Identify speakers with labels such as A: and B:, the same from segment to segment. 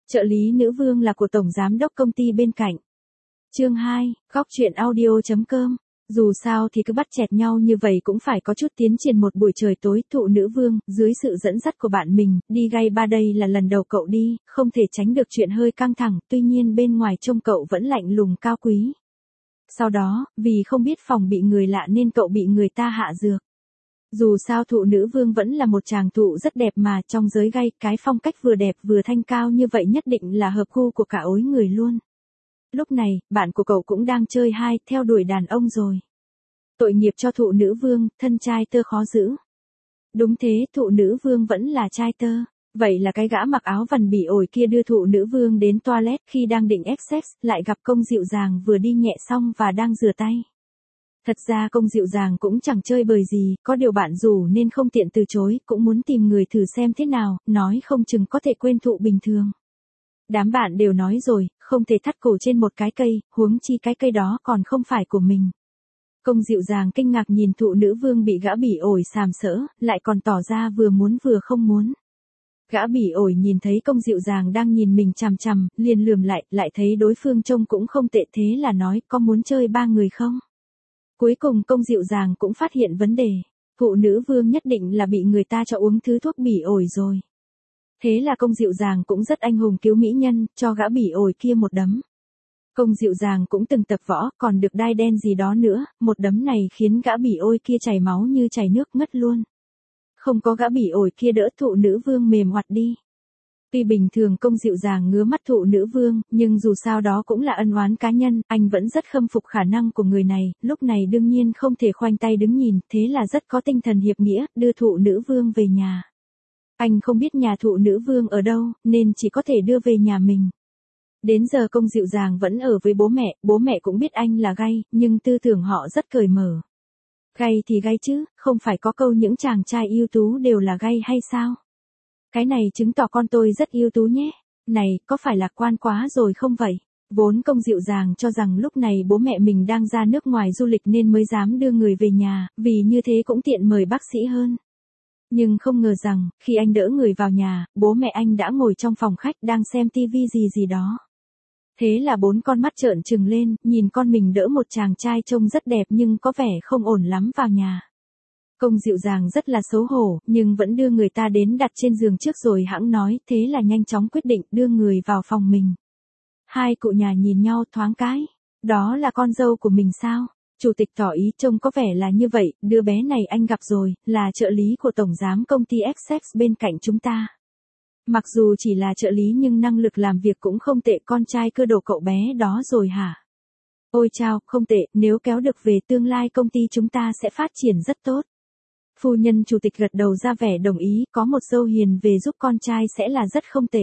A: Trợ lý nữ vương là của tổng giám đốc công ty bên cạnh. Chương 2, góc chuyện audio.com. Dù sao thì cứ bắt chẹt nhau như vậy cũng phải có chút tiến triển. Một buổi trời tối, thụ nữ vương, dưới sự dẫn dắt của bạn mình, đi gay ba. Đây là lần đầu cậu đi, không thể tránh được chuyện hơi căng thẳng, tuy nhiên bên ngoài trông cậu vẫn lạnh lùng cao quý. Sau đó, vì không biết phòng bị người lạ nên cậu bị người ta hạ dược. Dù sao thụ nữ vương vẫn là một chàng thụ rất đẹp mà trong giới gay, cái phong cách vừa đẹp vừa thanh cao như vậy nhất định là hợp gu của cả ối người luôn. Lúc này, bạn của cậu cũng đang chơi hai, theo đuổi đàn ông rồi. Tội nghiệp cho thụ nữ vương, thân trai tơ khó giữ. Đúng thế, thụ nữ vương vẫn là trai tơ. Vậy là cái gã mặc áo vằn bỉ ổi kia đưa thụ nữ vương đến toilet khi đang định ép sex, lại gặp công dịu dàng vừa đi nhẹ xong và đang rửa tay. Thật ra công dịu dàng cũng chẳng chơi bời gì, có điều bạn rủ nên không tiện từ chối, cũng muốn tìm người thử xem thế nào, nói không chừng có thể quên thụ bình thường. Đám bạn đều nói rồi, không thể thắt cổ trên một cái cây, huống chi cái cây đó còn không phải của mình. Công dịu dàng kinh ngạc nhìn thụ nữ vương bị gã bỉ ổi sàm sỡ, lại còn tỏ ra vừa muốn vừa không muốn. Gã bỉ ổi nhìn thấy công dịu dàng đang nhìn mình chằm chằm, liền lườm lại thấy đối phương trông cũng không tệ, thế là nói có muốn chơi ba người không? Cuối cùng công dịu dàng cũng phát hiện vấn đề. Thụ nữ vương nhất định là bị người ta cho uống thứ thuốc bỉ ổi rồi. Thế là công dịu dàng cũng rất anh hùng cứu mỹ nhân, cho gã bỉ ổi kia một đấm. Công dịu dàng cũng từng tập võ, còn được đai đen gì đó nữa, một đấm này khiến gã bỉ ổi kia chảy máu như chảy nước ngất luôn. Không có gã bỉ ổi kia đỡ, thụ nữ vương mềm oặt đi. Tuy bình thường công dịu dàng ngứa mắt thụ nữ vương, nhưng dù sao đó cũng là ân oán cá nhân, anh vẫn rất khâm phục khả năng của người này, lúc này đương nhiên không thể khoanh tay đứng nhìn, thế là rất có tinh thần hiệp nghĩa, đưa thụ nữ vương về nhà. Anh không biết nhà thụ nữ vương ở đâu, nên chỉ có thể đưa về nhà mình. Đến giờ công dịu dàng vẫn ở với bố mẹ cũng biết anh là gay, nhưng tư tưởng họ rất cởi mở. Gay thì gay chứ, không phải có câu những chàng trai ưu tú đều là gay hay sao? Cái này chứng tỏ con tôi rất ưu tú nhé. Này, có phải lạc quan quá rồi không vậy? Vốn công dịu dàng cho rằng lúc này bố mẹ mình đang ra nước ngoài du lịch nên mới dám đưa người về nhà, vì như thế cũng tiện mời bác sĩ hơn. Nhưng không ngờ rằng, khi anh đỡ người vào nhà, bố mẹ anh đã ngồi trong phòng khách đang xem tivi gì đó. Thế là bốn con mắt trợn trừng lên, nhìn con mình đỡ một chàng trai trông rất đẹp nhưng có vẻ không ổn lắm vào nhà. Công dịu dàng rất là xấu hổ, nhưng vẫn đưa người ta đến đặt trên giường trước rồi hẵng nói, thế là nhanh chóng quyết định đưa người vào phòng mình. Hai cụ nhà nhìn nhau thoáng cái. Đó là con dâu của mình sao? Chủ tịch tỏ ý trông có vẻ là như vậy, đứa bé này anh gặp rồi, là trợ lý của tổng giám công ty Essex bên cạnh chúng ta. Mặc dù chỉ là trợ lý nhưng năng lực làm việc cũng không tệ, con trai cơ đồ cậu bé đó rồi hả? Ôi chao, không tệ, nếu kéo được về tương lai công ty chúng ta sẽ phát triển rất tốt. Phu nhân chủ tịch gật đầu ra vẻ đồng ý, có một dâu hiền về giúp con trai sẽ là rất không tệ.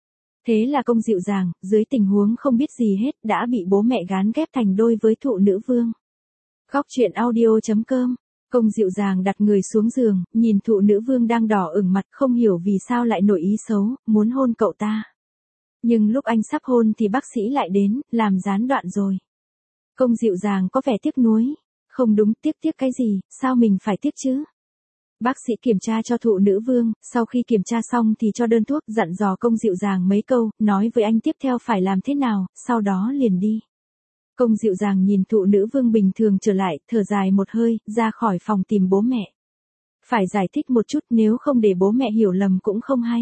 A: Thế là công dịu dàng, dưới tình huống không biết gì hết, đã bị bố mẹ gán ghép thành đôi với thụ nữ vương. Góc chuyện audio.com. Công dịu dàng đặt người xuống giường, nhìn thụ nữ vương đang đỏ ửng mặt, không hiểu vì sao lại nổi ý xấu, muốn hôn cậu ta. Nhưng lúc anh sắp hôn thì bác sĩ lại đến, làm gián đoạn rồi. Công dịu dàng có vẻ tiếc nuối. Không đúng, tiếc cái gì, sao mình phải tiếc chứ? Bác sĩ kiểm tra cho thụ nữ vương, sau khi kiểm tra xong thì cho đơn thuốc, dặn dò công dịu dàng mấy câu, nói với anh tiếp theo phải làm thế nào, sau đó liền đi. Công dịu dàng nhìn thụ nữ vương bình thường trở lại, thở dài một hơi, ra khỏi phòng tìm bố mẹ. Phải giải thích một chút, nếu không để bố mẹ hiểu lầm cũng không hay.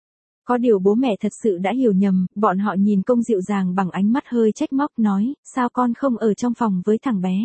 A: Có điều bố mẹ thật sự đã hiểu nhầm, bọn họ nhìn công dịu dàng bằng ánh mắt hơi trách móc, nói, sao con không ở trong phòng với thằng bé?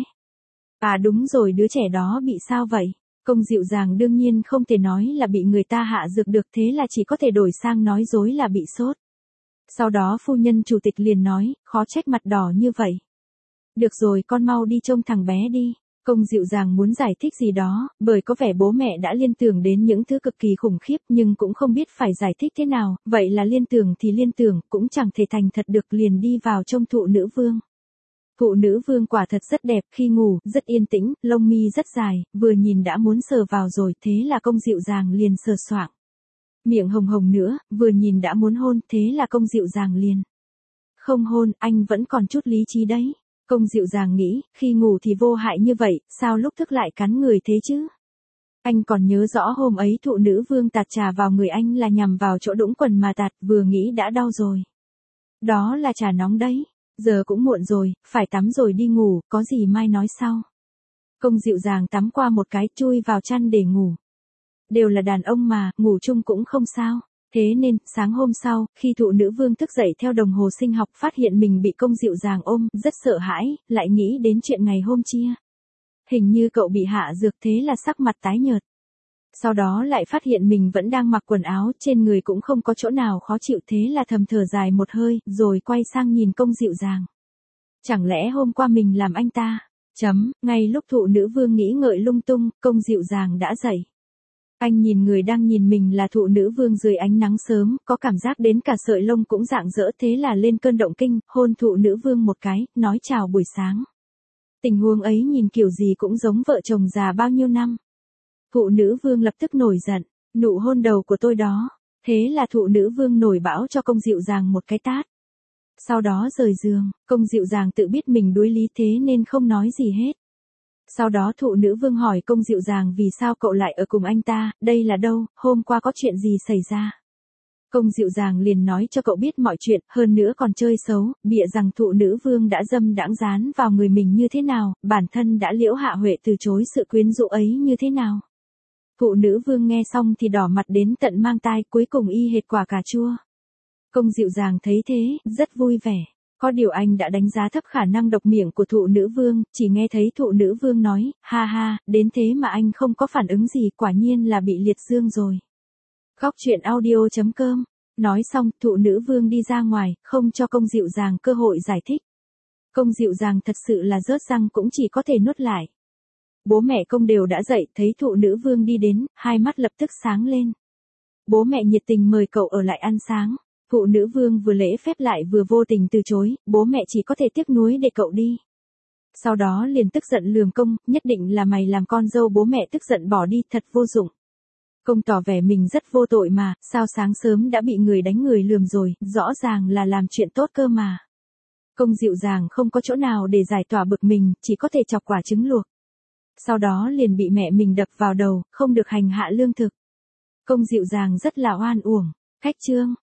A: À đúng rồi, đứa trẻ đó bị sao vậy? Công dịu dàng đương nhiên không thể nói là bị người ta hạ dược được, thế là chỉ có thể đổi sang nói dối là bị sốt. Sau đó phu nhân chủ tịch liền nói, khó trách mặt đỏ như vậy. Được rồi, con mau đi trông thằng bé đi. Công dịu dàng muốn giải thích gì đó, bởi có vẻ bố mẹ đã liên tưởng đến những thứ cực kỳ khủng khiếp nhưng cũng không biết phải giải thích thế nào, vậy là liên tưởng thì liên tưởng, cũng chẳng thể thành thật được, liền đi vào trông thụ nữ vương. Thụ nữ vương quả thật rất đẹp, khi ngủ, rất yên tĩnh, lông mi rất dài, vừa nhìn đã muốn sờ vào rồi, thế là công dịu dàng liền sờ soạng. Miệng hồng hồng nữa, vừa nhìn đã muốn hôn, thế là công dịu dàng liền. Không hôn, anh vẫn còn chút lý trí đấy. Công dịu dàng nghĩ, khi ngủ thì vô hại như vậy, sao lúc thức lại cắn người thế chứ? Anh còn nhớ rõ hôm ấy thụ nữ vương tạt trà vào người anh là nhằm vào chỗ đũng quần mà tạt, vừa nghĩ đã đau rồi. Đó là trà nóng đấy, giờ cũng muộn rồi, phải tắm rồi đi ngủ, có gì mai nói sau. Công dịu dàng tắm qua một cái, chui vào chăn để ngủ. Đều là đàn ông mà, ngủ chung cũng không sao. Thế nên, sáng hôm sau, khi thụ nữ vương thức dậy theo đồng hồ sinh học phát hiện mình bị công dịu dàng ôm, rất sợ hãi, lại nghĩ đến chuyện ngày hôm chia. Hình như cậu bị hạ dược thế là sắc mặt tái nhợt. Sau đó lại phát hiện mình vẫn đang mặc quần áo, trên người cũng không có chỗ nào khó chịu thế là thầm thở dài một hơi, rồi quay sang nhìn công dịu dàng. Chẳng lẽ hôm qua mình làm anh ta? Ngay lúc thụ nữ vương nghĩ ngợi lung tung, công dịu dàng đã dậy. Anh nhìn người đang nhìn mình là thụ nữ vương dưới ánh nắng sớm, có cảm giác đến cả sợi lông cũng rạng rỡ thế là lên cơn động kinh, hôn thụ nữ vương một cái, nói chào buổi sáng. Tình huống ấy nhìn kiểu gì cũng giống vợ chồng già bao nhiêu năm. Thụ nữ vương lập tức nổi giận, nụ hôn đầu của tôi đó. Thế là thụ nữ vương nổi bão cho công dịu dàng một cái tát. Sau đó rời giường, công dịu dàng tự biết mình đuối lý thế nên không nói gì hết. Sau đó thụ nữ vương hỏi công dịu dàng vì sao cậu lại ở cùng anh ta, đây là đâu, hôm qua có chuyện gì xảy ra. Công dịu dàng liền nói cho cậu biết mọi chuyện, hơn nữa còn chơi xấu, bịa rằng thụ nữ vương đã dâm đãng dán vào người mình như thế nào, bản thân đã liễu hạ huệ từ chối sự quyến rũ ấy như thế nào. Thụ nữ vương nghe xong thì đỏ mặt đến tận mang tai, cuối cùng y hệt quả cà chua. Công dịu dàng thấy thế, rất vui vẻ. Có điều anh đã đánh giá thấp khả năng độc miệng của thụ nữ vương, chỉ nghe thấy thụ nữ vương nói, ha ha, đến thế mà anh không có phản ứng gì, quả nhiên là bị liệt dương rồi. Góc truyện audio.com. Nói xong, thụ nữ vương đi ra ngoài, không cho công dịu dàng cơ hội giải thích. Công dịu dàng thật sự là rớt răng cũng chỉ có thể nuốt lại. Bố mẹ công đều đã dậy, thấy thụ nữ vương đi đến, hai mắt lập tức sáng lên. Bố mẹ nhiệt tình mời cậu ở lại ăn sáng. Thụ nữ vương vừa lễ phép lại vừa vô tình từ chối, bố mẹ chỉ có thể tiếc nuối để cậu đi. Sau đó liền tức giận lườm công, nhất định là mày làm con dâu, bố mẹ tức giận bỏ đi, thật vô dụng. Công tỏ vẻ mình rất vô tội mà, sao sáng sớm đã bị người đánh người lườm rồi, rõ ràng là làm chuyện tốt cơ mà. Công dịu dàng không có chỗ nào để giải tỏa bực mình, chỉ có thể chọc quả trứng luộc. Sau đó liền bị mẹ mình đập vào đầu, không được hành hạ lương thực. Công dịu dàng rất là oan uổng. Khách chương.